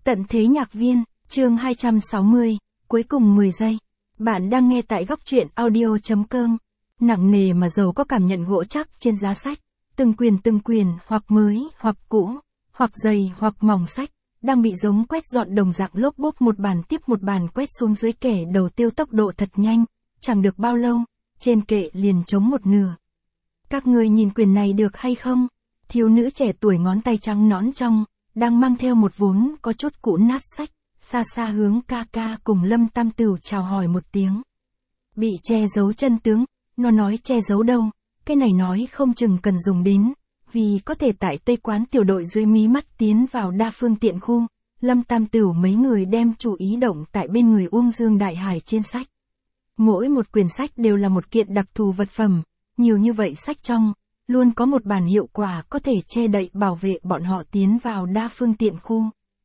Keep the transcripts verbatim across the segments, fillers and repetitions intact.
Tận thế nhạc viên, chương hai trăm sáu mươi, cuối cùng mười giây. Bạn đang nghe tại góc truyện audio chấm com. Nặng nề mà giàu có cảm nhận gỗ chắc trên giá sách. Từng quyền từng quyền, hoặc mới, hoặc cũ, hoặc dày, hoặc mỏng sách, đang bị giống quét dọn đồng dạng lốp bốp một bàn tiếp một bàn quét xuống dưới kẻ đầu tiêu tốc độ thật nhanh. Chẳng được bao lâu, trên kệ liền trống một nửa. Các người nhìn quyền này được hay không? Thiếu nữ trẻ tuổi ngón tay trắng nõn trong, đang mang theo một vốn có chút cũ nát sách, xa xa hướng ca ca cùng Lâm Tam Tửu chào hỏi một tiếng. Bị che giấu chân tướng, nó nói che giấu đâu, cái này nói không chừng cần dùng đến, vì có thể tại Tây Quán tiểu đội dưới mí mắt tiến vào đa phương tiện khu, Lâm Tam Tửu mấy người đem chú ý động tại bên người Uông Dương Đại Hải trên sách. Mỗi một quyển sách đều là một kiện đặc thù vật phẩm, nhiều như vậy sách trong, luôn có một bản hiệu quả có thể che đậy bảo vệ bọn họ tiến vào đa phương tiện khu.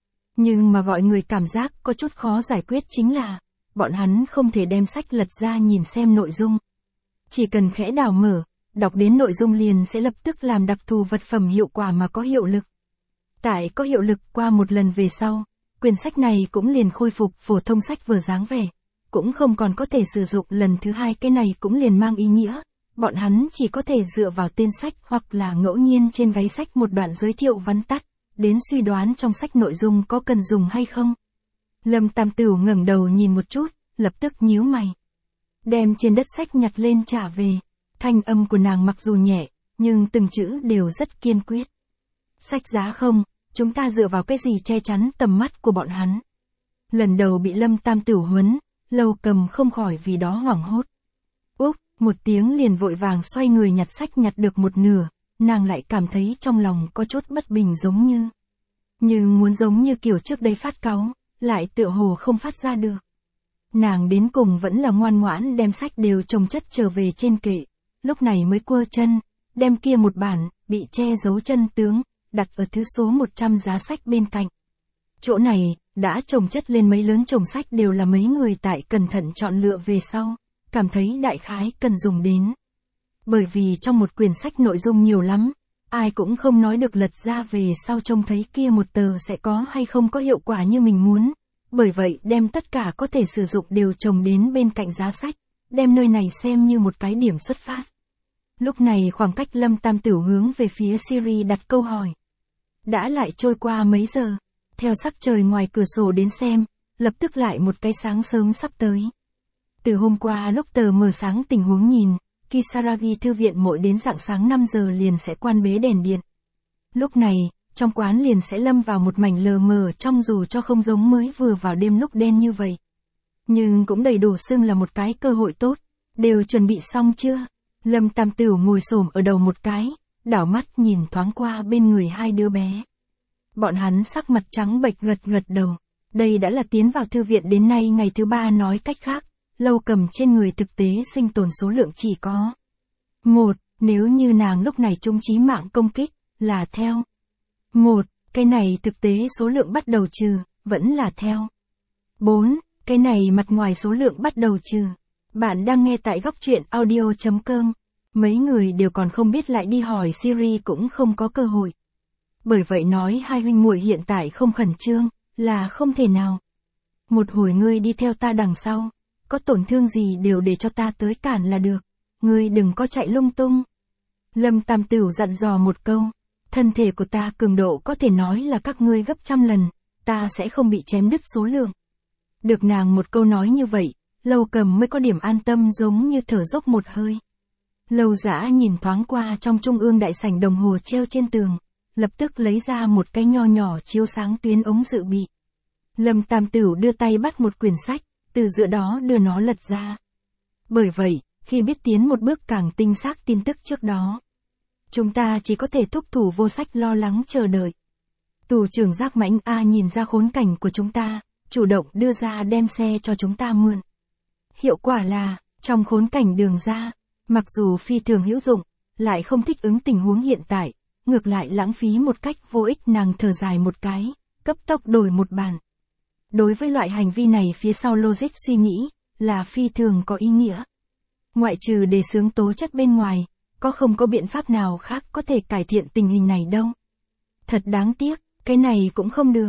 Nhưng mà mọi người cảm giác có chút khó giải quyết chính là, bọn hắn không thể đem sách lật ra nhìn xem nội dung. Chỉ cần khẽ đảo mở, đọc đến nội dung liền sẽ lập tức làm đặc thù vật phẩm hiệu quả mà có hiệu lực. Tại có hiệu lực qua một lần về sau, quyển sách này cũng liền khôi phục phổ thông sách vừa dáng vẻ, cũng không còn có thể sử dụng lần thứ hai. Cái này cũng liền mang ý nghĩa, bọn hắn chỉ có thể dựa vào tên sách hoặc là ngẫu nhiên trên gáy sách một đoạn giới thiệu vắn tắt, đến suy đoán trong sách nội dung có cần dùng hay không. Lâm Tam Tửu ngẩng đầu nhìn một chút, lập tức nhíu mày. Đem trên đất sách nhặt lên trả về, thanh âm của nàng mặc dù nhẹ, nhưng từng chữ đều rất kiên quyết. Sách giá không, chúng ta dựa vào cái gì che chắn tầm mắt của bọn hắn. Lần đầu bị Lâm Tam Tửu huấn, Lâu Cầm không khỏi vì đó hoảng hốt. Úc, một tiếng liền vội vàng xoay người nhặt sách nhặt được một nửa, nàng lại cảm thấy trong lòng có chút bất bình giống như. Nhưng muốn giống như kiểu trước đây phát cáu, lại tựa hồ không phát ra được. Nàng đến cùng vẫn là ngoan ngoãn đem sách đều chồng chất trở về trên kệ, lúc này mới quơ chân, đem kia một bản, bị che giấu chân tướng, đặt ở thứ số một trăm giá sách bên cạnh. Chỗ này, đã chồng chất lên mấy lớn chồng sách đều là mấy người tại cẩn thận chọn lựa về sau, cảm thấy đại khái cần dùng đến. Bởi vì trong một quyển sách nội dung nhiều lắm, ai cũng không nói được lật ra về sau trông thấy kia một tờ sẽ có hay không có hiệu quả như mình muốn. Bởi vậy đem tất cả có thể sử dụng đều chồng đến bên cạnh giá sách, đem nơi này xem như một cái điểm xuất phát. Lúc này khoảng cách Lâm Tam Tửu hướng về phía Siri đặt câu hỏi. Đã lại trôi qua mấy giờ, theo sắc trời ngoài cửa sổ đến xem, lập tức lại một cái sáng sớm sắp tới. Từ hôm qua lúc tờ mờ sáng tình huống nhìn, Kisaragi thư viện mỗi đến rạng sáng năm giờ liền sẽ quan bế đèn điện. Lúc này, trong quán liền sẽ lâm vào một mảnh lờ mờ trong dù cho không giống mới vừa vào đêm lúc đen như vậy. Nhưng cũng đầy đủ xưng là một cái cơ hội tốt, đều chuẩn bị xong chưa? Lâm Tam Tửu ngồi xổm ở đầu một cái, đảo mắt nhìn thoáng qua bên người hai đứa bé. Bọn hắn sắc mặt trắng bệch gật gật đầu, đây đã là tiến vào thư viện đến nay ngày thứ ba, nói cách khác. Lâu Cầm trên người thực tế sinh tồn số lượng chỉ có một, nếu như nàng lúc này trung chí mạng công kích, là theo một, cái này thực tế số lượng bắt đầu trừ, vẫn là theo bốn, cái này mặt ngoài số lượng bắt đầu trừ. Bạn đang nghe tại góc truyện audio chấm com, mấy người đều còn không biết lại đi hỏi Siri cũng không có cơ hội. Bởi vậy nói hai huynh muội hiện tại không khẩn trương, là không thể nào. Một hồi ngươi đi theo ta đằng sau. Có tổn thương gì đều để cho ta tới cản là được, ngươi đừng có chạy lung tung. Lâm Tam Tửu dặn dò một câu, thân thể của ta cường độ có thể nói là các ngươi gấp trăm lần, ta sẽ không bị chém đứt số lượng. Được nàng một câu nói như vậy, Lâu Cầm mới có điểm an tâm giống như thở dốc một hơi. Lâu Dã nhìn thoáng qua trong trung ương đại sảnh đồng hồ treo trên tường, lập tức lấy ra một cái nho nhỏ chiếu sáng tuyến ống dự bị. Lâm Tam Tửu đưa tay bắt một quyển sách, từ giữa đó đưa nó lật ra. Bởi vậy, khi biết tiến một bước càng tinh xác tin tức trước đó, chúng ta chỉ có thể thúc thủ vô sách lo lắng chờ đợi. Tù trưởng Giác Mãnh A nhìn ra khốn cảnh của chúng ta, chủ động đưa ra đem xe cho chúng ta mượn. Hiệu quả là, trong khốn cảnh đường ra, mặc dù phi thường hữu dụng, lại không thích ứng tình huống hiện tại, ngược lại lãng phí một cách vô ích. Nàng thở dài một cái, cấp tốc đổi một bản. Đối với loại hành vi này phía sau logic suy nghĩ, là phi thường có ý nghĩa. Ngoại trừ đề xướng tố chất bên ngoài, có không có biện pháp nào khác có thể cải thiện tình hình này đâu. Thật đáng tiếc, cái này cũng không được.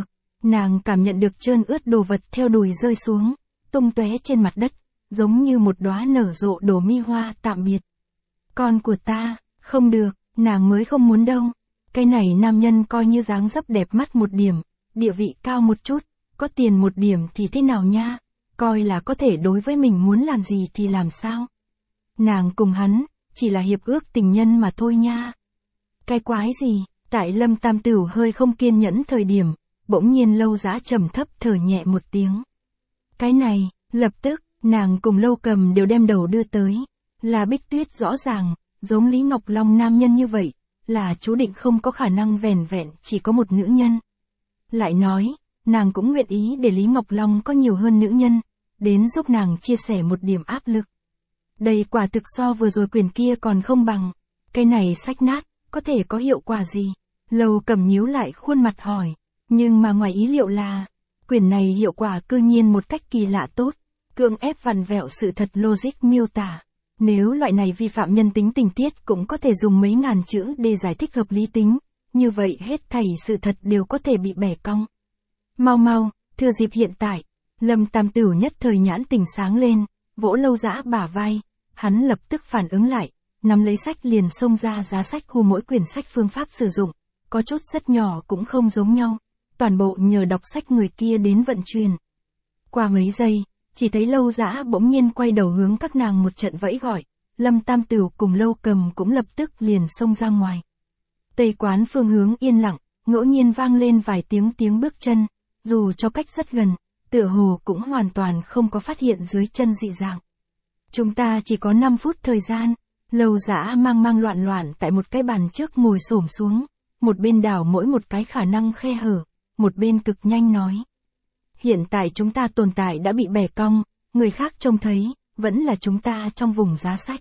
Nàng cảm nhận được trơn ướt đồ vật theo đùi rơi xuống, tung tóe trên mặt đất, giống như một đóa nở rộ đổ mi hoa tạm biệt. Con của ta, không được, nàng mới không muốn đâu. Cái này nam nhân coi như dáng dấp đẹp mắt một điểm, địa vị cao một chút, có tiền một điểm thì thế nào nha, coi là có thể đối với mình muốn làm gì thì làm sao. Nàng cùng hắn, chỉ là hiệp ước tình nhân mà thôi nha. Cái quái gì, tại Lâm Tam Tửu hơi không kiên nhẫn thời điểm, bỗng nhiên Lâu Dã trầm thấp thở nhẹ một tiếng. Cái này, lập tức, nàng cùng Lâu Cầm đều đem đầu đưa tới, là Bích Tuyết rõ ràng, giống Lý Ngọc Long nam nhân như vậy, là chú định không có khả năng vẻn vẹn chỉ có một nữ nhân. Lại nói, nàng cũng nguyện ý để Lý Ngọc Long có nhiều hơn nữ nhân, đến giúp nàng chia sẻ một điểm áp lực. Đây quả thực so vừa rồi quyền kia còn không bằng, cái này sách nát, có thể có hiệu quả gì? Lâu Cầm nhíu lại khuôn mặt hỏi, nhưng mà ngoài ý liệu là, quyền này hiệu quả cư nhiên một cách kỳ lạ tốt, cưỡng ép vặn vẹo sự thật logic miêu tả. Nếu loại này vi phạm nhân tính tình tiết cũng có thể dùng mấy ngàn chữ để giải thích hợp lý tính, như vậy hết thảy sự thật đều có thể bị bẻ cong. Mau mau, thừa dịp hiện tại, Lâm Tam Tửu nhất thời nhãn tình sáng lên, vỗ Lâu Dã bả vai, hắn lập tức phản ứng lại, nắm lấy sách liền xông ra giá sách khu mỗi quyển sách phương pháp sử dụng, có chút rất nhỏ cũng không giống nhau, toàn bộ nhờ đọc sách người kia đến vận chuyển. Qua mấy giây, chỉ thấy Lâu Dã bỗng nhiên quay đầu hướng các nàng một trận vẫy gọi, Lâm Tam Tửu cùng Lâu Cầm cũng lập tức liền xông ra ngoài. Tây quán phương hướng yên lặng, ngẫu nhiên vang lên vài tiếng tiếng bước chân, dù cho cách rất gần, tựa hồ cũng hoàn toàn không có phát hiện dưới chân dị dạng. Chúng ta chỉ có năm phút thời gian, Lâu Dã mang mang loạn loạn tại một cái bàn trước ngồi xổm xuống, một bên đảo mỗi một cái khả năng khe hở, một bên cực nhanh nói. Hiện tại chúng ta tồn tại đã bị bẻ cong, người khác trông thấy, vẫn là chúng ta trong vùng giá sách.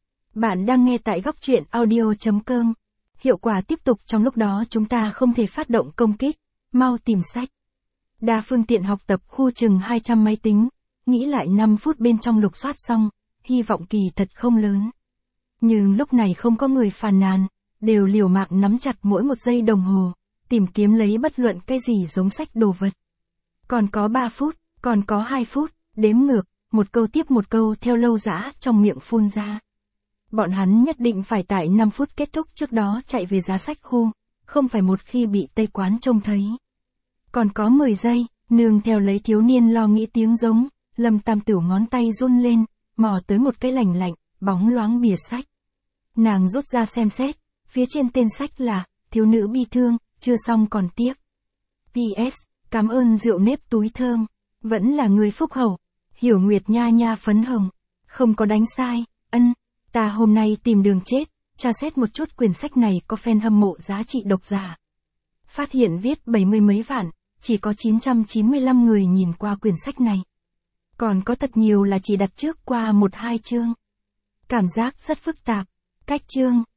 Bạn đang nghe tại góc truyện audio chấm com. Hiệu quả tiếp tục trong lúc đó chúng ta không thể phát động công kích, mau tìm sách. Đa phương tiện học tập khu chừng hai trăm máy tính, nghĩ lại năm phút bên trong lục soát xong, hy vọng kỳ thật không lớn. Nhưng lúc này không có người phàn nàn, đều liều mạng nắm chặt mỗi một giây đồng hồ, tìm kiếm lấy bất luận cái gì giống sách đồ vật. Còn có ba phút, còn có hai phút, đếm ngược, một câu tiếp một câu theo Lâu Dã trong miệng phun ra. Bọn hắn nhất định phải tại năm phút kết thúc trước đó chạy về giá sách khu, không phải một khi bị Tây quán trông thấy. Còn có mười giây, nương theo lấy thiếu niên lo nghĩ tiếng giống, Lâm Tam Tửu ngón tay run lên, mò tới một cái lành lạnh, bóng loáng bìa sách. Nàng rút ra xem xét, phía trên tên sách là, thiếu nữ bi thương, chưa xong còn tiếc. pê ét, cảm ơn rượu nếp túi thơm, vẫn là người phúc hậu, hiểu nguyệt nha nha phấn hồng, không có đánh sai, ân, ta hôm nay tìm đường chết, tra xét một chút quyển sách này có fan hâm mộ giá trị độc giả. Phát hiện viết bảy mươi mấy vạn, chỉ có chín trăm chín mươi lăm người nhìn qua quyển sách này. Còn có thật nhiều là chỉ đặt trước qua một hai chương. Cảm giác rất phức tạp, cách chương,